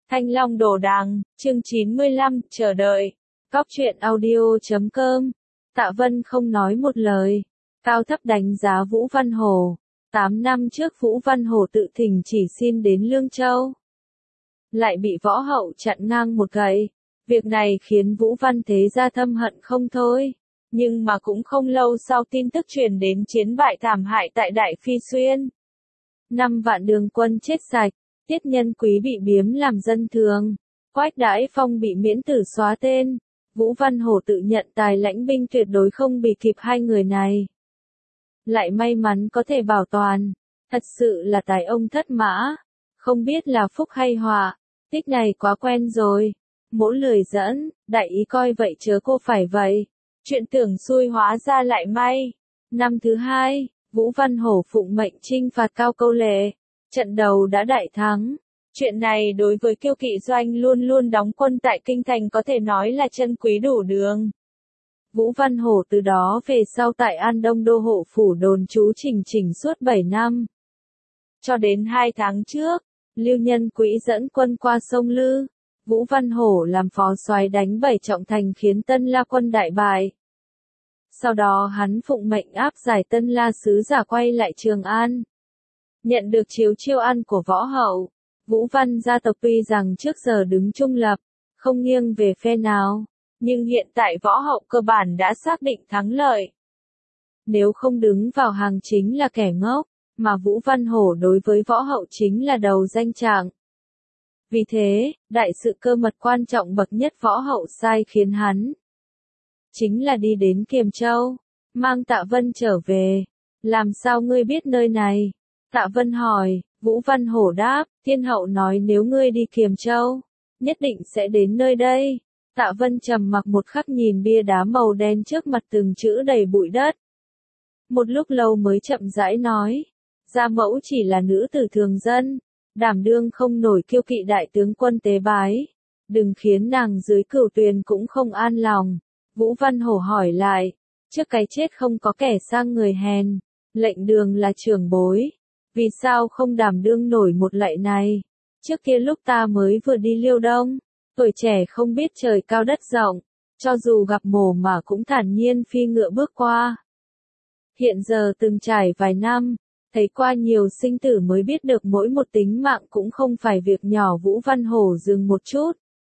Thanh Long Đồ Đằng, chương 95, chờ đợi. Góc truyện audio.com. Tạ Vân không nói một lời. Cao thấp đánh giá Vũ Văn Hổ. 8 năm trước Vũ Văn Hổ tự thỉnh chỉ xin đến Lương Châu. Lại bị võ hậu chặn ngang một gậy. Việc này khiến Vũ Văn Thế gia thâm hận không thôi. Nhưng mà cũng không lâu sau tin tức truyền đến chiến bại thảm hại tại Đại Phi Xuyên. 5 vạn đường quân chết sạch. Tiết Nhân Quý bị biếm làm dân thường. Quách Đãi Phong bị miễn tử xóa tên. Vũ Văn Hổ tự nhận tài lãnh binh tuyệt đối không bị kịp hai người này. Lại may mắn có thể bảo toàn. Thật sự là tài ông thất mã. Không biết là phúc hay họa. Tích này quá quen rồi. Mỗ lười dẫn, đại ý coi vậy chớ cô phải vậy. Chuyện tưởng xui hóa ra lại may. Năm thứ 2, Vũ Văn Hổ phụng mệnh chinh phạt Cao Câu Lệ. Trận đầu đã đại thắng. Chuyện này đối với Kiêu Kỵ Doanh luôn luôn đóng quân tại Kinh Thành có thể nói là chân quý đủ đường. Vũ Văn Hổ từ đó về sau tại An Đông Đô hộ phủ đồn trú chỉnh suốt 7 năm. Cho đến 2 tháng trước, Lưu Nhân Quý dẫn quân qua sông Lư. Vũ Văn Hổ làm phó soái đánh 7 trọng thành khiến Tân La quân đại bại. Sau đó hắn phụng mệnh áp giải Tân La sứ giả quay lại Trường An. Nhận được chiêu ăn của võ hậu, Vũ Văn gia tộc tuy rằng trước giờ đứng trung lập, không nghiêng về phe nào, nhưng hiện tại võ hậu cơ bản đã xác định thắng lợi. Nếu không đứng vào hàng chính là kẻ ngốc, mà Vũ Văn Hổ đối với võ hậu chính là đầu danh trạng. Vì thế, đại sự cơ mật quan trọng bậc nhất võ hậu sai khiến hắn. Chính là đi đến Kiềm Châu, mang Tạ Vân trở về. Làm sao ngươi biết nơi này? Tạ Vân hỏi, Vũ Văn Hổ đáp, Thiên hậu nói nếu ngươi đi Kiềm Châu, nhất định sẽ đến nơi đây. Tạ Vân trầm mặc một khắc nhìn bia đá màu đen trước mặt từng chữ đầy bụi đất. Một lúc lâu mới chậm rãi nói, gia mẫu chỉ là nữ tử thường dân, đảm đương không nổi Kiêu Kỵ đại tướng quân tế bái. Đừng khiến nàng dưới Cửu Tuyền cũng không an lòng. Vũ Văn Hổ hỏi lại, trước cái chết không có kẻ sang người hèn, lệnh Đường là trưởng bối. Vì sao không đảm đương nổi một lạy này? Trước kia lúc ta mới vừa đi Liêu Đông, tuổi trẻ không biết trời cao đất rộng, cho dù gặp mồ mà cũng thản nhiên phi ngựa bước qua. Hiện giờ từng trải vài năm, thấy qua nhiều sinh tử mới biết được mỗi một tính mạng cũng không phải việc nhỏ. Vũ Văn Hổ dừng một chút.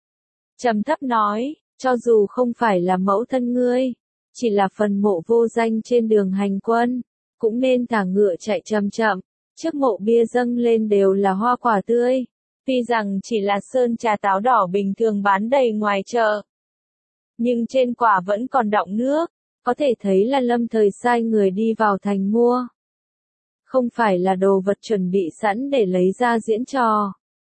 Trầm thấp nói, cho dù không phải là mẫu thân ngươi, chỉ là phần mộ vô danh trên đường hành quân, cũng nên thả ngựa chạy chậm chậm. Trước mộ bia dâng lên đều là hoa quả tươi, tuy rằng chỉ là sơn trà táo đỏ bình thường bán đầy ngoài chợ, nhưng trên quả vẫn còn đọng nước, có thể thấy là Lâm Thời sai người đi vào thành mua. Không phải là đồ vật chuẩn bị sẵn để lấy ra diễn trò.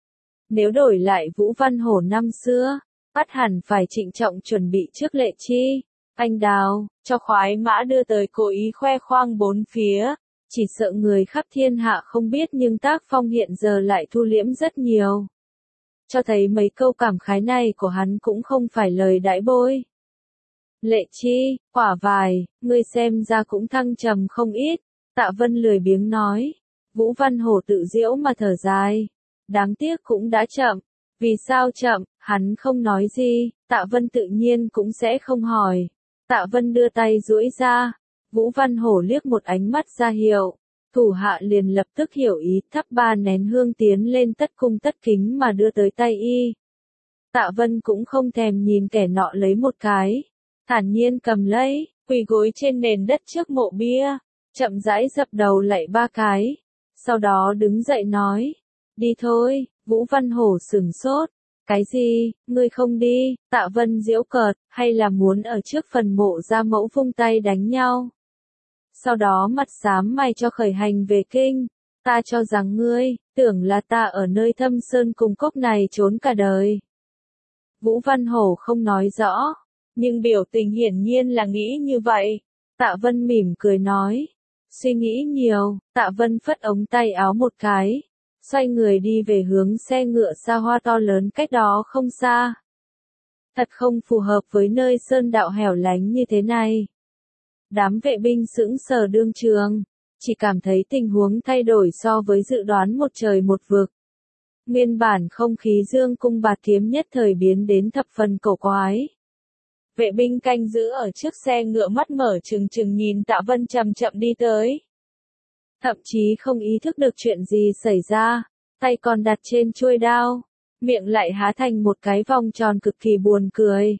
Nếu đổi lại Vũ Văn Hổ năm xưa, bắt hẳn phải trịnh trọng chuẩn bị trước lệ chi, anh đào, cho khoái mã đưa tới cố ý khoe khoang bốn phía. Chỉ sợ người khắp thiên hạ không biết nhưng tác phong hiện giờ lại thu liễm rất nhiều. Cho thấy mấy câu cảm khái này của hắn cũng không phải lời đãi bôi. Lệ chi, quả vài, ngươi xem ra cũng thăng trầm không ít. Tạ Vân lười biếng nói. Vũ Văn Hổ tự giễu mà thở dài. Đáng tiếc cũng đã chậm. Vì sao chậm, hắn không nói gì, Tạ Vân tự nhiên cũng sẽ không hỏi. Tạ Vân đưa tay duỗi ra. Vũ Văn Hổ liếc một ánh mắt ra hiệu, thủ hạ liền lập tức hiểu ý, thắp 3 nén hương tiến lên tất cung tất kính mà đưa tới tay y. Tạ Vân cũng không thèm nhìn kẻ nọ lấy một cái, thản nhiên cầm lấy, quỳ gối trên nền đất trước mộ bia, chậm rãi dập đầu lạy 3 cái, sau đó đứng dậy nói, đi thôi. Vũ Văn Hổ sửng sốt. Cái gì, ngươi không đi? Tạ Vân giễu cợt, hay là muốn ở trước phần mộ gia mẫu vung tay đánh nhau? Sau đó mặt xám mày cho khởi hành về kinh. Ta cho rằng ngươi, tưởng là ta ở nơi thâm sơn cùng cốc này trốn cả đời. Vũ Văn Hổ không nói rõ, nhưng biểu tình hiển nhiên là nghĩ như vậy. Tạ Vân mỉm cười nói, suy nghĩ nhiều. Tạ Vân phất ống tay áo một cái, xoay người đi về hướng xe ngựa xa hoa to lớn cách đó không xa. Thật không phù hợp với nơi sơn đạo hẻo lánh như thế này. Đám vệ binh sững sờ đương trường, chỉ cảm thấy tình huống thay đổi so với dự đoán một trời một vực. Nguyên bản không khí dương cung bạt kiếm nhất thời biến đến thập phần cổ quái. Vệ binh canh giữ ở trước xe ngựa mắt mở trừng trừng nhìn Tạ Vân chậm chậm đi tới. Thậm chí không ý thức được chuyện gì xảy ra, tay còn đặt trên chuôi đao, miệng lại há thành một cái vòng tròn cực kỳ buồn cười.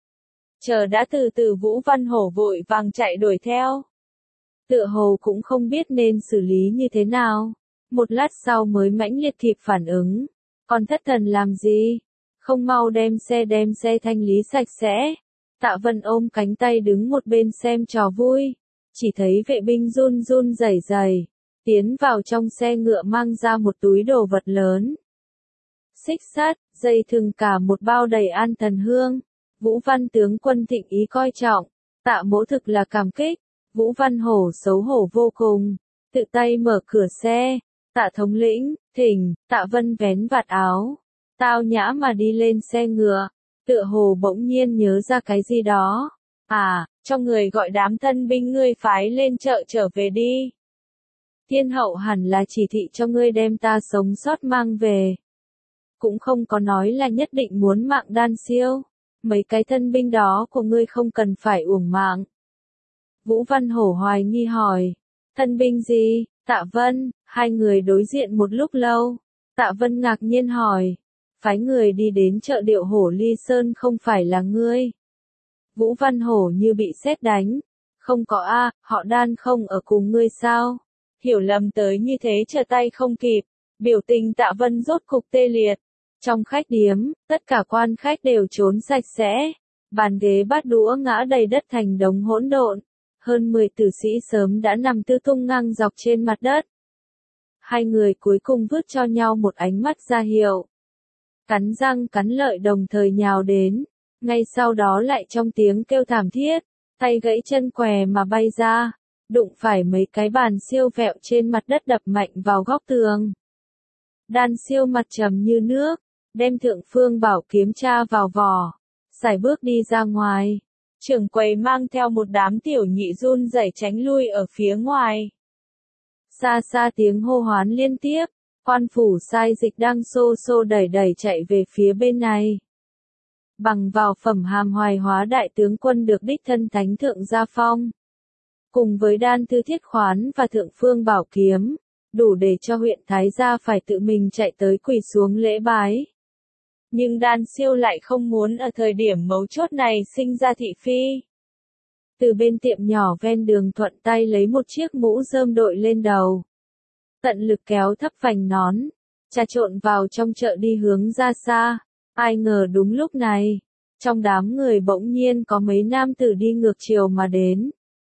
Chờ đã từ từ Vũ Văn Hổ vội vàng chạy đuổi theo. Tựa hồ cũng không biết nên xử lý như thế nào, một lát sau mới mãnh liệt kịp phản ứng. Còn thất thần làm gì? Không mau đem xe thanh lý sạch sẽ. Tạ Vân ôm cánh tay đứng một bên xem trò vui, chỉ thấy vệ binh run run rẩy rẩy, tiến vào trong xe ngựa mang ra một túi đồ vật lớn. Xích sắt, dây thừng cả một bao đầy an thần hương. Vũ Văn tướng quân thịnh ý coi trọng, Tạ mỗ thực là cảm kích. Vũ Văn Hổ xấu hổ vô cùng, tự tay mở cửa xe. Tạ thống lĩnh, thỉnh. Tạ Vân vén vạt áo, tao nhã mà đi lên xe ngựa, tựa hồ bỗng nhiên nhớ ra cái gì đó. À, cho người gọi đám thân binh ngươi phái lên chợ trở về đi. Thiên hậu hẳn là chỉ thị cho ngươi đem ta sống sót mang về. Cũng không có nói là nhất định muốn mạng Đan Siêu. Mấy cái thân binh đó của ngươi không cần phải uổng mạng. Vũ Văn Hổ hoài nghi hỏi. Thân binh gì? Tạ Vân. Hai người đối diện một lúc lâu. Tạ Vân ngạc nhiên hỏi. Phái người đi đến chợ Điệu Hổ Ly Sơn không phải là ngươi. Vũ Văn Hổ như bị sét đánh. Không có a, họ Đan không ở cùng ngươi sao? Hiểu lầm tới như thế trở tay không kịp. Biểu tình Tạ Vân rốt cục tê liệt. Trong khách điếm, tất cả quan khách đều trốn sạch sẽ. Bàn ghế bát đũa ngã đầy đất thành đống hỗn độn. Hơn 10 tử sĩ sớm đã nằm tư tung ngang dọc trên mặt đất. Hai người cuối cùng vứt cho nhau một ánh mắt ra hiệu. Cắn răng cắn lợi đồng thời nhào đến. Ngay sau đó lại trong tiếng kêu thảm thiết, tay gãy chân què mà bay ra, đụng phải mấy cái bàn siêu vẹo trên mặt đất đập mạnh vào góc tường. Đan Siêu mặt trầm như nước, đem Thượng Phương Bảo kiếm tra vào vỏ, sải bước đi ra ngoài. Trưởng quầy mang theo một đám tiểu nhị run rẩy tránh lui ở phía ngoài. Xa xa tiếng hô hoán liên tiếp, quan phủ sai dịch đang xô xô đẩy đẩy chạy về phía bên này. Bằng vào phẩm hàm Hoài Hóa đại tướng quân được đích thân thánh thượng gia phong, cùng với Đan Thư Thiết Khoán và Thượng Phương Bảo kiếm, đủ để cho huyện Thái gia phải tự mình chạy tới quỳ xuống lễ bái. Nhưng Đan Siêu lại không muốn ở thời điểm mấu chốt này sinh ra thị phi. Từ bên tiệm nhỏ ven đường thuận tay lấy một chiếc mũ rơm đội lên đầu. Tận lực kéo thấp vành nón, trà trộn vào trong chợ đi hướng ra xa. Ai ngờ đúng lúc này, trong đám người bỗng nhiên có mấy nam tử đi ngược chiều mà đến.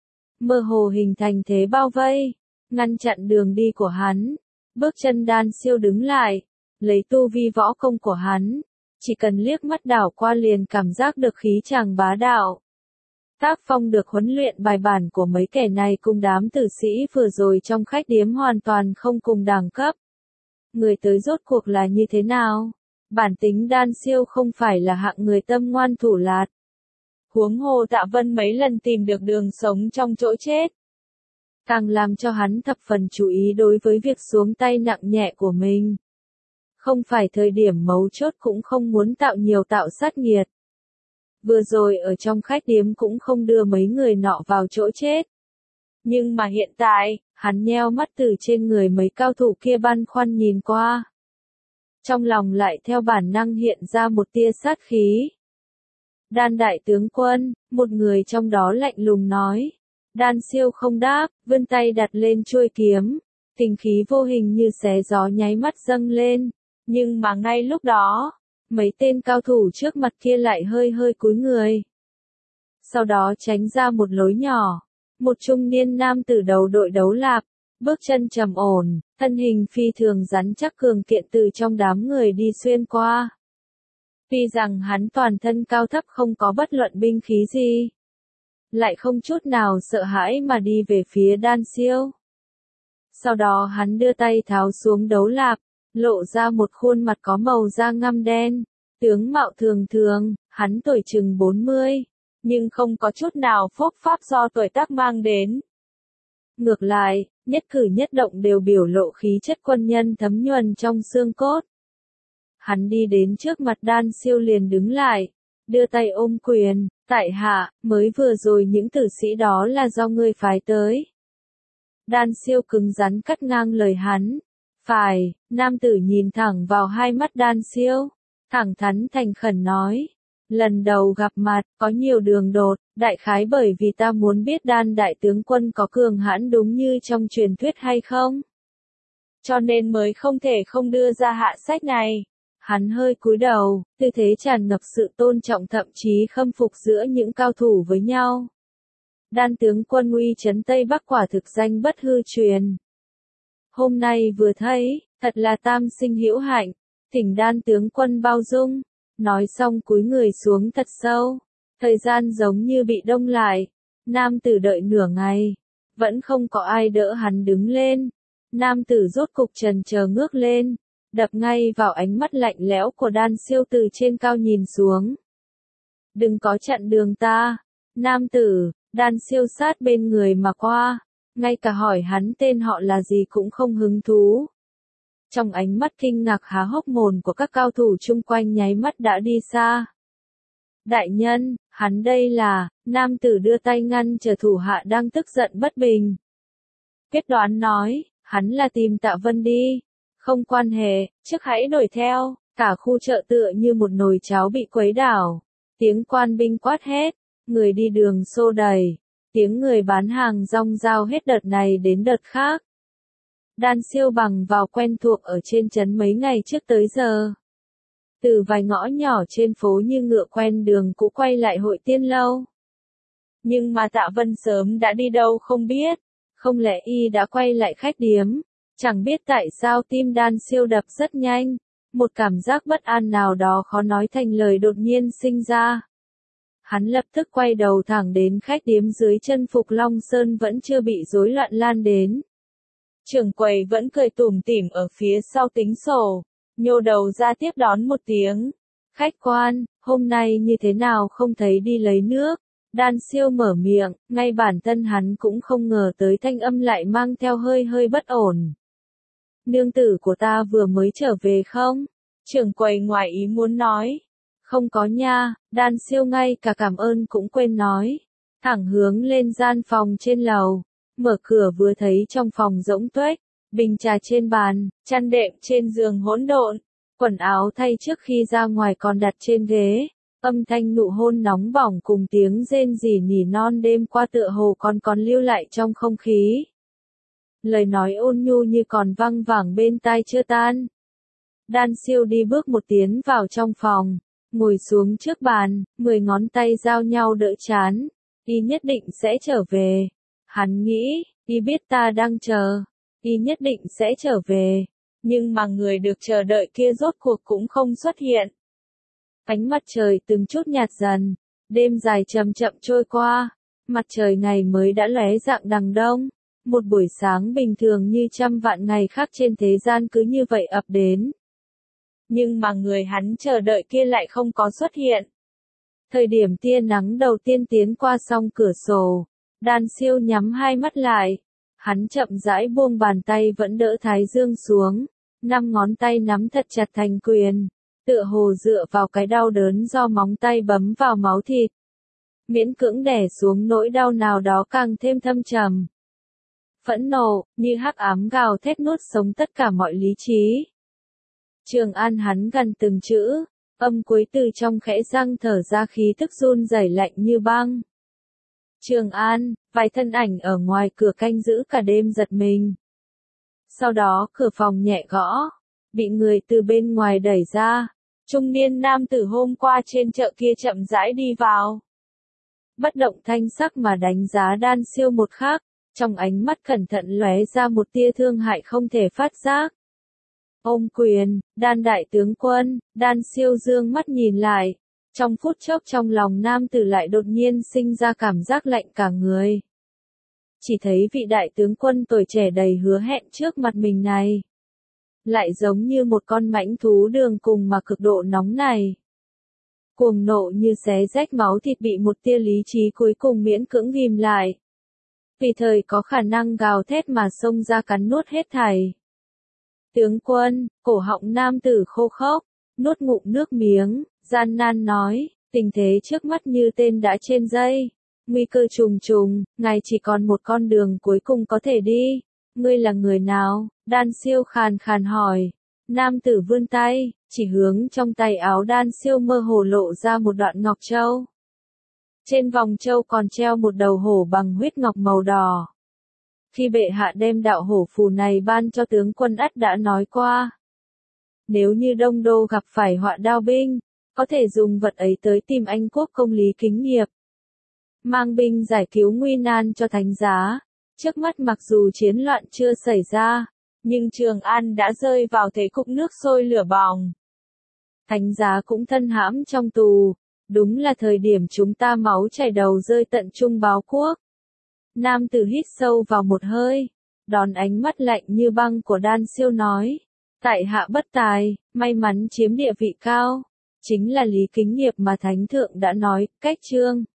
Mơ hồ hình thành thế bao vây, ngăn chặn đường đi của hắn. Bước chân Đan Siêu đứng lại, lấy tu vi võ công của hắn, chỉ cần liếc mắt đảo qua liền cảm giác được khí chàng bá đạo. Tác phong được huấn luyện bài bản của mấy kẻ này cùng đám tử sĩ vừa rồi trong khách điếm hoàn toàn không cùng đẳng cấp. Người tới rốt cuộc là như thế nào? Bản tính Đan Siêu không phải là hạng người tâm ngoan thủ lạt. Huống hồ Tạ Vân mấy lần tìm được đường sống trong chỗ chết, càng làm cho hắn thập phần chú ý đối với việc xuống tay nặng nhẹ của mình. Không phải thời điểm mấu chốt cũng không muốn tạo sát nghiệt. Vừa rồi ở trong khách điếm cũng không đưa mấy người nọ vào chỗ chết. Nhưng mà hiện tại, hắn nheo mắt từ trên người mấy cao thủ kia băn khoăn nhìn qua. Trong lòng lại theo bản năng hiện ra một tia sát khí. Đan đại tướng quân, một người trong đó lạnh lùng nói. Đan Siêu không đáp, vươn tay đặt lên chuôi kiếm. Kình khí vô hình như xé gió nháy mắt dâng lên. Nhưng mà ngay lúc đó, mấy tên cao thủ trước mặt kia lại hơi hơi cúi người. Sau đó tránh ra một lối nhỏ. Một trung niên nam tử đầu đội đấu lạp, bước chân trầm ổn, thân hình phi thường rắn chắc cường kiện từ trong đám người đi xuyên qua. Tuy rằng hắn toàn thân cao thấp không có bất luận binh khí gì, lại không chút nào sợ hãi mà đi về phía Đan Siêu. Sau đó hắn đưa tay tháo xuống đấu lạp, lộ ra một khuôn mặt có màu da ngăm đen, tướng mạo thường thường, hắn tuổi chừng 40, nhưng không có chút nào phốc pháp do tuổi tác mang đến. Ngược lại, nhất cử nhất động đều biểu lộ khí chất quân nhân thấm nhuần trong xương cốt. Hắn đi đến trước mặt Đan Siêu liền đứng lại, đưa tay ôm quyền, tại hạ, mới vừa rồi những tử sĩ đó là do ngươi phái tới. Đan Siêu cứng rắn cắt ngang lời hắn. Phải, nam tử nhìn thẳng vào hai mắt Đan Siêu, thẳng thắn thành khẩn nói. Lần đầu gặp mặt, có nhiều đường đột, đại khái bởi vì ta muốn biết Đan đại tướng quân có cường hãn đúng như trong truyền thuyết hay không. Cho nên mới không thể không đưa ra hạ sách này. Hắn hơi cúi đầu, tư thế tràn ngập sự tôn trọng thậm chí khâm phục giữa những cao thủ với nhau. Đan tướng quân uy chấn Tây Bắc quả thực danh bất hư truyền. Hôm nay vừa thấy, thật là tam sinh hữu hạnh, thỉnh Đan tướng quân bao dung. Nói xong cúi người xuống thật sâu, thời gian giống như bị đông lại. Nam tử đợi nửa ngày, vẫn không có ai đỡ hắn đứng lên. Nam tử rốt cục trần chờ ngước lên, đập ngay vào ánh mắt lạnh lẽo của Đan Siêu từ trên cao nhìn xuống. Đừng có chặn đường ta, nam tử. Đan Siêu sát bên người mà qua, ngay cả hỏi hắn tên họ là gì cũng không hứng thú. Trong ánh mắt kinh ngạc há hốc mồm của các cao thủ chung quanh nháy mắt đã đi xa. Đại nhân, hắn đây là, nam tử đưa tay ngăn chờ thủ hạ đang tức giận bất bình. Quyết đoán nói, hắn là tìm Tạ Vân đi. Không quan hệ, trước hãy đuổi theo. Cả khu chợ tựa như một nồi cháo bị quấy đảo. Tiếng quan binh quát hét, người đi đường xô đẩy. Tiếng người bán hàng rong rao hết đợt này đến đợt khác. Đan Siêu bằng vào quen thuộc ở trên trấn mấy ngày trước tới giờ. Từ vài ngõ nhỏ trên phố như ngựa quen đường cũ quay lại Hội Tiên Lâu. Nhưng mà Tạ Vân sớm đã đi đâu không biết. Không lẽ y đã quay lại khách điếm. Chẳng biết tại sao tim Đan Siêu đập rất nhanh. Một cảm giác bất an nào đó khó nói thành lời đột nhiên sinh ra. Hắn lập tức quay đầu thẳng đến khách điếm dưới chân Phục Long Sơn vẫn chưa bị rối loạn lan đến. Trưởng quầy vẫn cười tủm tỉm ở phía sau tính sổ, nhô đầu ra tiếp đón một tiếng. Khách quan, hôm nay như thế nào không thấy đi lấy nước? Đan Siêu mở miệng, ngay bản thân hắn cũng không ngờ tới thanh âm lại mang theo hơi hơi bất ổn. Nương tử của ta vừa mới trở về không? Trưởng quầy ngoài ý muốn nói. Không có nha, Đan Siêu ngay cả cảm ơn cũng quên nói. Thẳng hướng lên gian phòng trên lầu. Mở cửa vừa thấy trong phòng rỗng tuếch, bình trà trên bàn, chăn đệm trên giường hỗn độn, quần áo thay trước khi ra ngoài còn đặt trên ghế, âm thanh nụ hôn nóng bỏng cùng tiếng rên rỉ nỉ non đêm qua tựa hồ còn lưu lại trong không khí. Lời nói ôn nhu như còn văng vẳng bên tai chưa tan. Đan Siêu đi bước một tiến vào trong phòng, ngồi xuống trước bàn, 10 ngón tay giao nhau đỡ chán, y nhất định sẽ trở về. Hắn nghĩ, y biết ta đang chờ, y nhất định sẽ trở về, nhưng mà người được chờ đợi kia rốt cuộc cũng không xuất hiện. Ánh mặt trời từng chút nhạt dần, đêm dài chậm chậm trôi qua, mặt trời ngày mới đã lóe rạng đằng đông, một buổi sáng bình thường như trăm vạn ngày khác trên thế gian cứ như vậy ập đến. Nhưng mà người hắn chờ đợi kia lại không có xuất hiện. Thời điểm tia nắng đầu tiên tiến qua song cửa sổ, Đan Siêu nhắm hai mắt lại. Hắn chậm rãi buông bàn tay vẫn đỡ thái dương xuống. 5 ngón tay nắm thật chặt thành quyền. Tựa hồ dựa vào cái đau đớn do móng tay bấm vào máu thịt. Miễn cưỡng đè xuống nỗi đau nào đó càng thêm thâm trầm. Phẫn nộ, như hắc ám gào thét nuốt sống tất cả mọi lý trí. Trường An hắn gần từng chữ. Âm cuối từ trong khẽ răng thở ra khí thức run rẩy lạnh như băng. Trường An, vài thân ảnh ở ngoài cửa canh giữ cả đêm giật mình. Sau đó cửa phòng nhẹ gõ, bị người từ bên ngoài đẩy ra. Trung niên nam tử hôm qua trên chợ kia chậm rãi đi vào. Bất động thanh sắc mà đánh giá Đan Siêu một khắc, trong ánh mắt cẩn thận lóe ra một tia thương hại không thể phát giác. Ôm quyền, Đan đại tướng quân. Đan Siêu dương mắt nhìn lại. Trong phút chốc trong lòng nam tử lại đột nhiên sinh ra cảm giác lạnh cả người. Chỉ thấy vị đại tướng quân tuổi trẻ đầy hứa hẹn trước mặt mình này. Lại giống như một con mãnh thú đường cùng mà cực độ nóng này. Cuồng nộ như xé rách máu thịt bị một tia lý trí cuối cùng miễn cưỡng ghim lại. Vì thời có khả năng gào thét mà xông ra cắn nuốt hết thảy. Tướng quân, cổ họng nam tử khô khốc, nuốt ngụm nước miếng, gian nan nói, tình thế trước mắt như tên đã trên dây. Nguy cơ trùng trùng, ngài chỉ còn một con đường cuối cùng có thể đi. Ngươi là người nào? Đan Siêu khàn khàn hỏi. Nam tử vươn tay, chỉ hướng trong tay áo Đan Siêu mơ hồ lộ ra một đoạn ngọc châu. Trên vòng châu còn treo một đầu hổ bằng huyết ngọc màu đỏ. Khi bệ hạ đem đạo hổ phù này ban cho tướng quân ắt đã nói qua. Nếu như Đông Đô gặp phải họa đao binh, có thể dùng vật ấy tới tìm Anh quốc công Lý Kính Nghiệp. Mang binh giải cứu nguy nan cho thánh giá. Trước mắt mặc dù chiến loạn chưa xảy ra, nhưng Trường An đã rơi vào thế cục nước sôi lửa bỏng. Thánh giá cũng thân hãm trong tù, đúng là thời điểm chúng ta máu chảy đầu rơi tận trung báo quốc. Nam tử hít sâu vào một hơi, đón ánh mắt lạnh như băng của Đan Siêu nói, tại hạ bất tài, may mắn chiếm địa vị cao, chính là Lý Kính Nghiệp mà Thánh Thượng đã nói, cách chương.